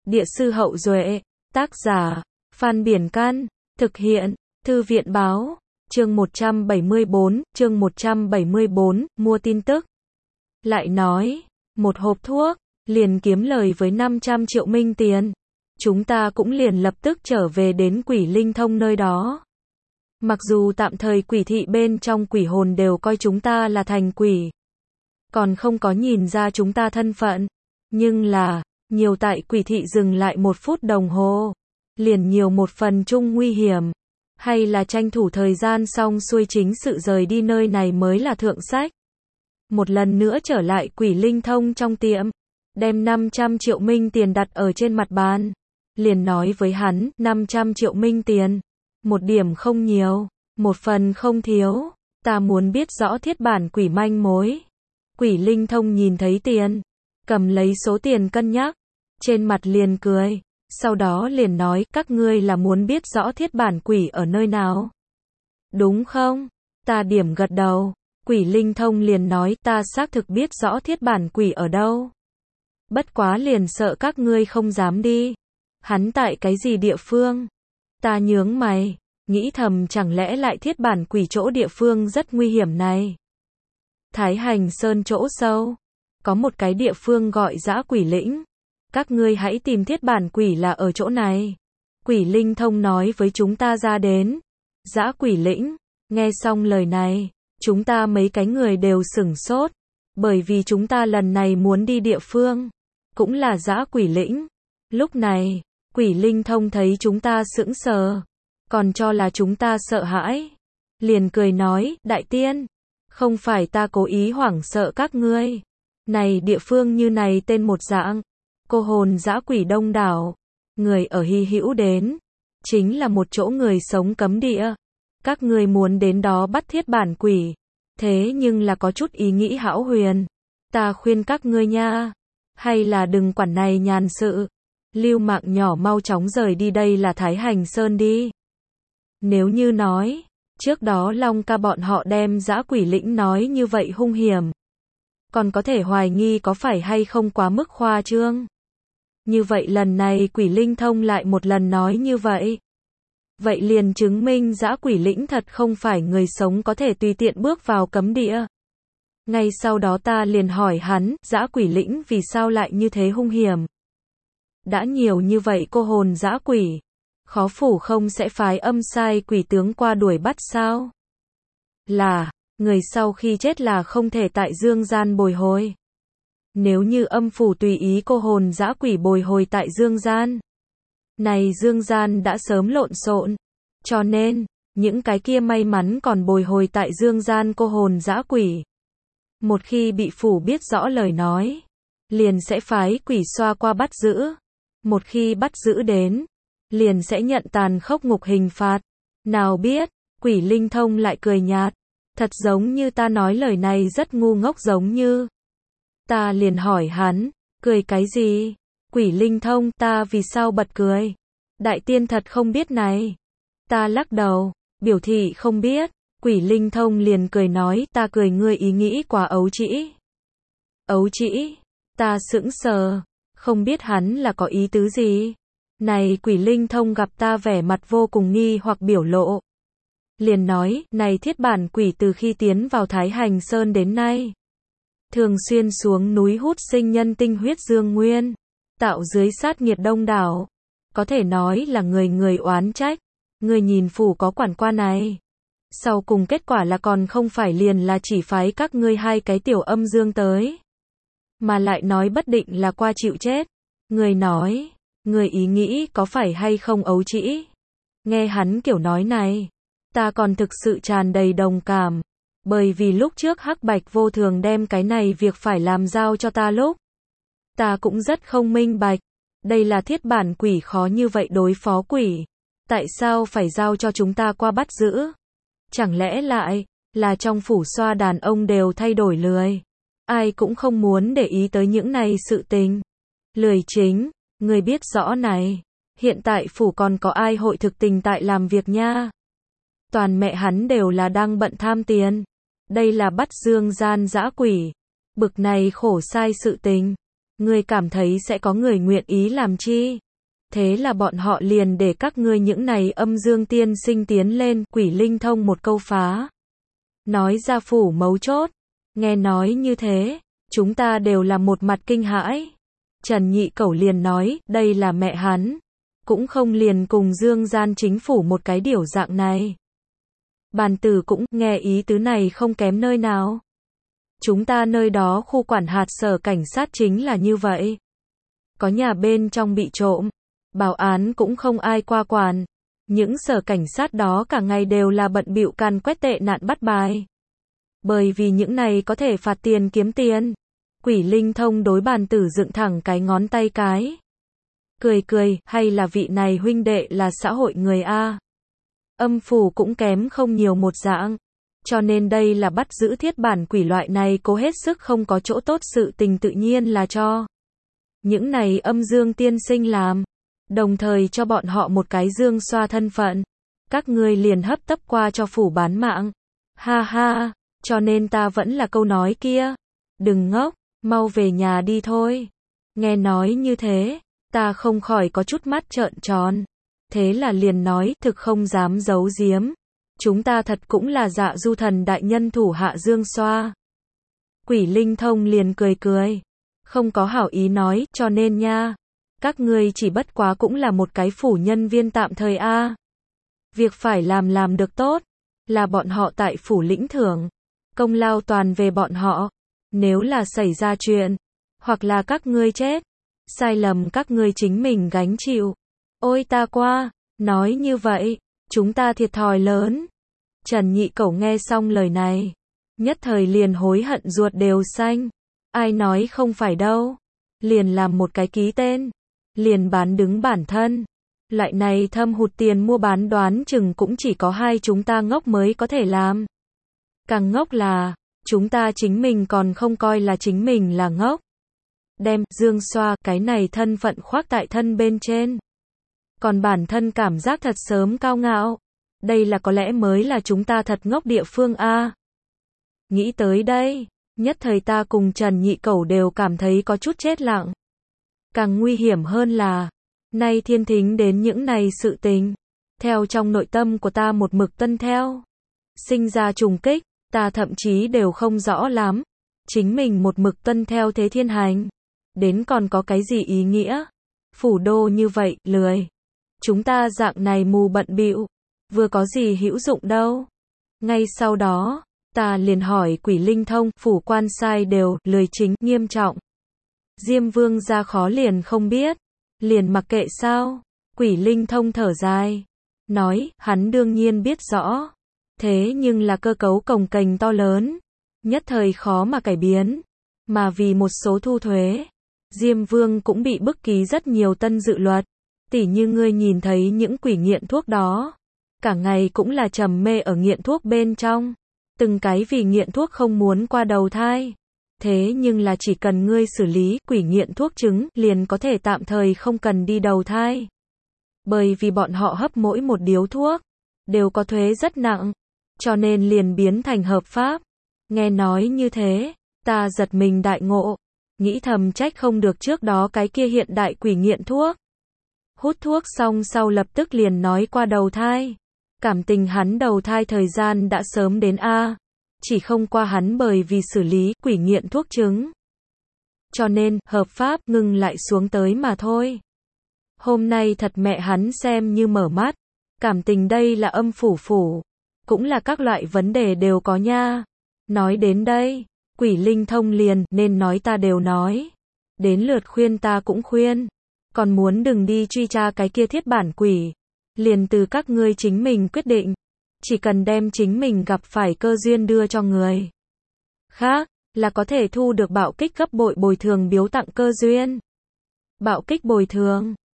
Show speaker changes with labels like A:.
A: Địa sư Hậu Duệ, tác giả, Phan Biển Can, thực hiện, Thư viện Báo, chương 174, mua tin tức. Lại nói, một hộp thuốc, liền kiếm lời với 500 triệu minh tiền. Chúng ta cũng liền lập tức trở về đến Quỷ Linh Thông nơi đó. Mặc dù tạm thời quỷ thị bên trong quỷ hồn đều coi chúng ta là thành quỷ, còn không có nhìn ra chúng ta thân phận, nhưng là, nhiều tại quỷ thị dừng lại 1 phút đồng hồ, liền nhiều một phần chung nguy hiểm, hay là tranh thủ thời gian xong xuôi chính sự rời đi nơi này mới là thượng sách. Một lần nữa trở lại Quỷ Linh Thông trong tiệm, đem 500 triệu minh tiền đặt ở trên mặt bàn, liền nói với hắn, 500 triệu minh tiền, một điểm không nhiều, một phần không thiếu, ta muốn biết rõ thiết bản quỷ manh mối. Quỷ Linh Thông nhìn thấy tiền, cầm lấy số tiền cân nhắc, trên mặt liền cười, sau đó liền nói, các ngươi là muốn biết rõ thiết bản quỷ ở nơi nào, đúng không? Ta điểm gật đầu. Quỷ Linh Thông liền nói, ta xác thực biết rõ thiết bản quỷ ở đâu, bất quá liền sợ các ngươi không dám đi. Hắn tại cái gì địa phương? Ta nhướng mày, nghĩ thầm chẳng lẽ lại thiết bản quỷ chỗ địa phương rất nguy hiểm này. Thái Hành Sơn chỗ sâu, có một cái địa phương gọi Dã Quỷ Lĩnh. Các ngươi hãy tìm thiết bản quỷ là ở chỗ này. Quỷ Linh Thông nói với chúng ta ra đến. Dã Quỷ Lĩnh, nghe xong lời này, chúng ta mấy cái người đều sửng sốt, bởi vì chúng ta lần này muốn đi địa phương, cũng là Dã Quỷ Lĩnh. Lúc này, Quỷ Linh Thông thấy chúng ta sững sờ, còn cho là chúng ta sợ hãi, liền cười nói, đại tiên, không phải ta cố ý hoảng sợ các ngươi. Này địa phương như này tên một dạng, cô hồn dã quỷ đông đảo, người ở hy hữu đến, chính là một chỗ người sống cấm địa. Các ngươi muốn đến đó bắt thiết bản quỷ, thế nhưng là có chút ý nghĩ hão huyền. Ta khuyên các ngươi nha, hay là đừng quản này nhàn sự, lưu mạng nhỏ mau chóng rời đi, đây là Thái Hành Sơn đi. Nếu như nói, trước đó Long ca bọn họ đem Dã Quỷ Lĩnh nói như vậy hung hiểm, còn có thể hoài nghi có phải hay không quá mức khoa trương. Như vậy lần này Quỷ Linh Thông lại một lần nói như vậy. Vậy liền chứng minh Dã Quỷ Lĩnh thật không phải người sống có thể tùy tiện bước vào cấm địa. Ngay sau đó ta liền hỏi hắn, Dã Quỷ Lĩnh vì sao lại như thế hung hiểm? Đã nhiều như vậy cô hồn dã quỷ, khó phủ không sẽ phái âm sai quỷ tướng qua đuổi bắt sao? Là, người sau khi chết là không thể tại dương gian bồi hồi. Nếu như âm phủ tùy ý cô hồn dã quỷ bồi hồi tại dương gian, này dương gian đã sớm lộn xộn, cho nên, những cái kia may mắn còn bồi hồi tại dương gian cô hồn dã quỷ, một khi bị phủ biết rõ lời nói, liền sẽ phái quỷ xoa qua bắt giữ. Một khi bắt giữ đến, liền sẽ nhận tàn khốc ngục hình phạt. Nào biết, Quỷ Linh Thông lại cười nhạt, thật giống như ta nói lời này rất ngu ngốc giống như. Ta liền hỏi hắn, cười cái gì? Quỷ Linh Thông, ta vì sao bật cười? Đại tiên thật không biết này. Ta lắc đầu, biểu thị không biết. Quỷ Linh Thông liền cười nói, ta cười ngươi ý nghĩ quá ấu trĩ. Ấu trĩ? Ta sững sờ, không biết hắn là có ý tứ gì. Này Quỷ Linh Thông gặp ta vẻ mặt vô cùng nghi hoặc biểu lộ, liền nói, này thiết bản quỷ từ khi tiến vào Thái Hành Sơn đến nay, thường xuyên xuống núi hút sinh nhân tinh huyết dương nguyên, tạo dưới sát nghiệt đông đảo, có thể nói là người người oán trách. Người nhìn phủ có quản qua này, sau cùng kết quả là còn không phải liền là chỉ phái các ngươi 2 cái tiểu âm dương tới, mà lại nói bất định là qua chịu chết. Người nói, người ý nghĩ có phải hay không ấu trĩ? Nghe hắn kiểu nói này, ta còn thực sự tràn đầy đồng cảm, bởi vì lúc trước Hắc Bạch Vô Thường đem cái này việc phải làm giao cho ta lúc, ta cũng rất không minh bạch, đây là thiết bản quỷ khó như vậy đối phó quỷ, tại sao phải giao cho chúng ta qua bắt giữ? Chẳng lẽ lại là trong phủ xoa đàn ông đều thay đổi lười, ai cũng không muốn để ý tới những này sự tình. Lười chính, người biết rõ này, hiện tại phủ còn có ai hội thực tình tại làm việc nha? Toàn mẹ hắn đều là đang bận tham tiền. Đây là bắt dương gian dã quỷ, bực này khổ sai sự tình, Ngươi cảm thấy sẽ có người nguyện ý làm chi? Thế là bọn họ liền để các ngươi những này âm dương tiên sinh tiến lên. Quỷ Linh Thông một câu phá nói ra phủ mấu chốt. Nghe nói như thế, chúng ta đều là một mặt kinh hãi. Trần Nhị Cẩu liền nói, đây là mẹ hắn, cũng không liền cùng Dương Gian chính phủ một cái điều dạng này. Bàn tử cũng nghe ý tứ này không kém nơi nào. Chúng ta nơi đó khu quản hạt sở cảnh sát chính là như vậy. Có nhà bên trong bị trộm, bảo án cũng không ai qua quản. Những sở cảnh sát đó cả ngày đều là bận bịu càn quét tệ nạn bắt bài. Bởi vì những này có thể phạt tiền kiếm tiền. Quỷ Linh Thông đối bàn tử dựng thẳng cái ngón tay cái. Cười cười, hay là vị này huynh đệ là xã hội người A. Âm phủ cũng kém không nhiều một dạng. Cho nên đây là bắt giữ thiết bản quỷ loại này cố hết sức không có chỗ tốt sự tình tự nhiên là cho những này âm dương tiên sinh làm. Đồng thời cho bọn họ một cái dương xoa thân phận. Các ngươi liền hấp tấp qua cho phủ bán mạng. Ha ha, cho nên ta vẫn là câu nói kia. Đừng ngốc, mau về nhà đi thôi. Nghe nói như thế, ta không khỏi có chút mắt trợn tròn. Thế là liền nói, thực không dám giấu giếm. Chúng ta thật cũng là Dạ Du Thần đại nhân thủ hạ dương xoa. Quỷ Linh Thông liền cười cười. Không có hảo ý nói, cho nên nha. Các ngươi chỉ bất quá cũng là một cái phủ nhân viên tạm thời a. Việc phải làm được tốt, là bọn họ tại phủ lĩnh thưởng. Công lao toàn về bọn họ. Nếu là xảy ra chuyện, hoặc là các ngươi chết, sai lầm các ngươi chính mình gánh chịu. Ôi ta qua, nói như vậy, chúng ta thiệt thòi lớn. Trần Nhị Cẩu nghe xong lời này, nhất thời liền hối hận ruột đều xanh. Ai nói không phải đâu. Liền làm một cái ký tên. Liền bán đứng bản thân. Loại này thâm hụt tiền mua bán đoán chừng cũng chỉ có hai chúng ta ngốc mới có thể làm. Càng ngốc là, chúng ta chính mình còn không coi là chính mình là ngốc. Đem dương xoa cái này thân phận khoác tại thân bên trên. Còn bản thân cảm giác thật sớm cao ngạo. Đây là có lẽ mới là chúng ta thật ngốc địa phương a. Nghĩ tới đây, nhất thời ta cùng Trần Nhị Cẩu đều cảm thấy có chút chết lặng. Càng nguy hiểm hơn là, nay thiên thính đến những này sự tình, theo trong nội tâm của ta một mực tuân theo. Sinh ra trùng kích, ta thậm chí đều không rõ lắm. Chính mình một mực tuân theo thế thiên hành. Đến còn có cái gì ý nghĩa? Phủ đô như vậy, lười. Chúng ta dạng này mù bận bịu, vừa có gì hữu dụng đâu. Ngay sau đó, ta liền hỏi Quỷ Linh Thông, phủ quan sai đều, lười chính, nghiêm trọng. Diêm Vương gia khó liền không biết, liền mặc kệ sao? Quỷ Linh Thông thở dài, nói, hắn đương nhiên biết rõ. Thế nhưng là cơ cấu cồng kềnh to lớn, nhất thời khó mà cải biến. Mà vì một số thu thuế, Diêm Vương cũng bị bức ký rất nhiều tân dự luật. Tỉ như ngươi nhìn thấy những quỷ nghiện thuốc đó, cả ngày cũng là trầm mê ở nghiện thuốc bên trong. Từng cái vì nghiện thuốc không muốn qua đầu thai. Thế nhưng là chỉ cần ngươi xử lý quỷ nghiện thuốc chứng, liền có thể tạm thời không cần đi đầu thai. Bởi vì bọn họ hấp mỗi một điếu thuốc, đều có thuế rất nặng, cho nên liền biến thành hợp pháp. Nghe nói như thế, ta giật mình đại ngộ, nghĩ thầm trách không được trước đó cái kia hiện đại quỷ nghiện thuốc. Hút thuốc xong sau lập tức liền nói qua đầu thai. Cảm tình hắn đầu thai thời gian đã sớm đến a, chỉ không qua hắn bởi vì xử lý quỷ nghiện thuốc chứng. Cho nên, hợp pháp ngừng lại xuống tới mà thôi. Hôm nay thật mẹ hắn xem như mở mắt. Cảm tình đây là âm phủ. Cũng là các loại vấn đề đều có nha. Nói đến đây, Quỷ Linh Thông liền, nên nói ta đều nói. Đến lượt khuyên ta cũng khuyên. Còn muốn đừng đi truy tra cái kia thiết bản quỷ. Liền từ các ngươi chính mình quyết định. Chỉ cần đem chính mình gặp phải cơ duyên đưa cho người khác, là có thể thu được bạo kích gấp bội bồi thường biếu tặng cơ duyên. Bạo kích bồi thường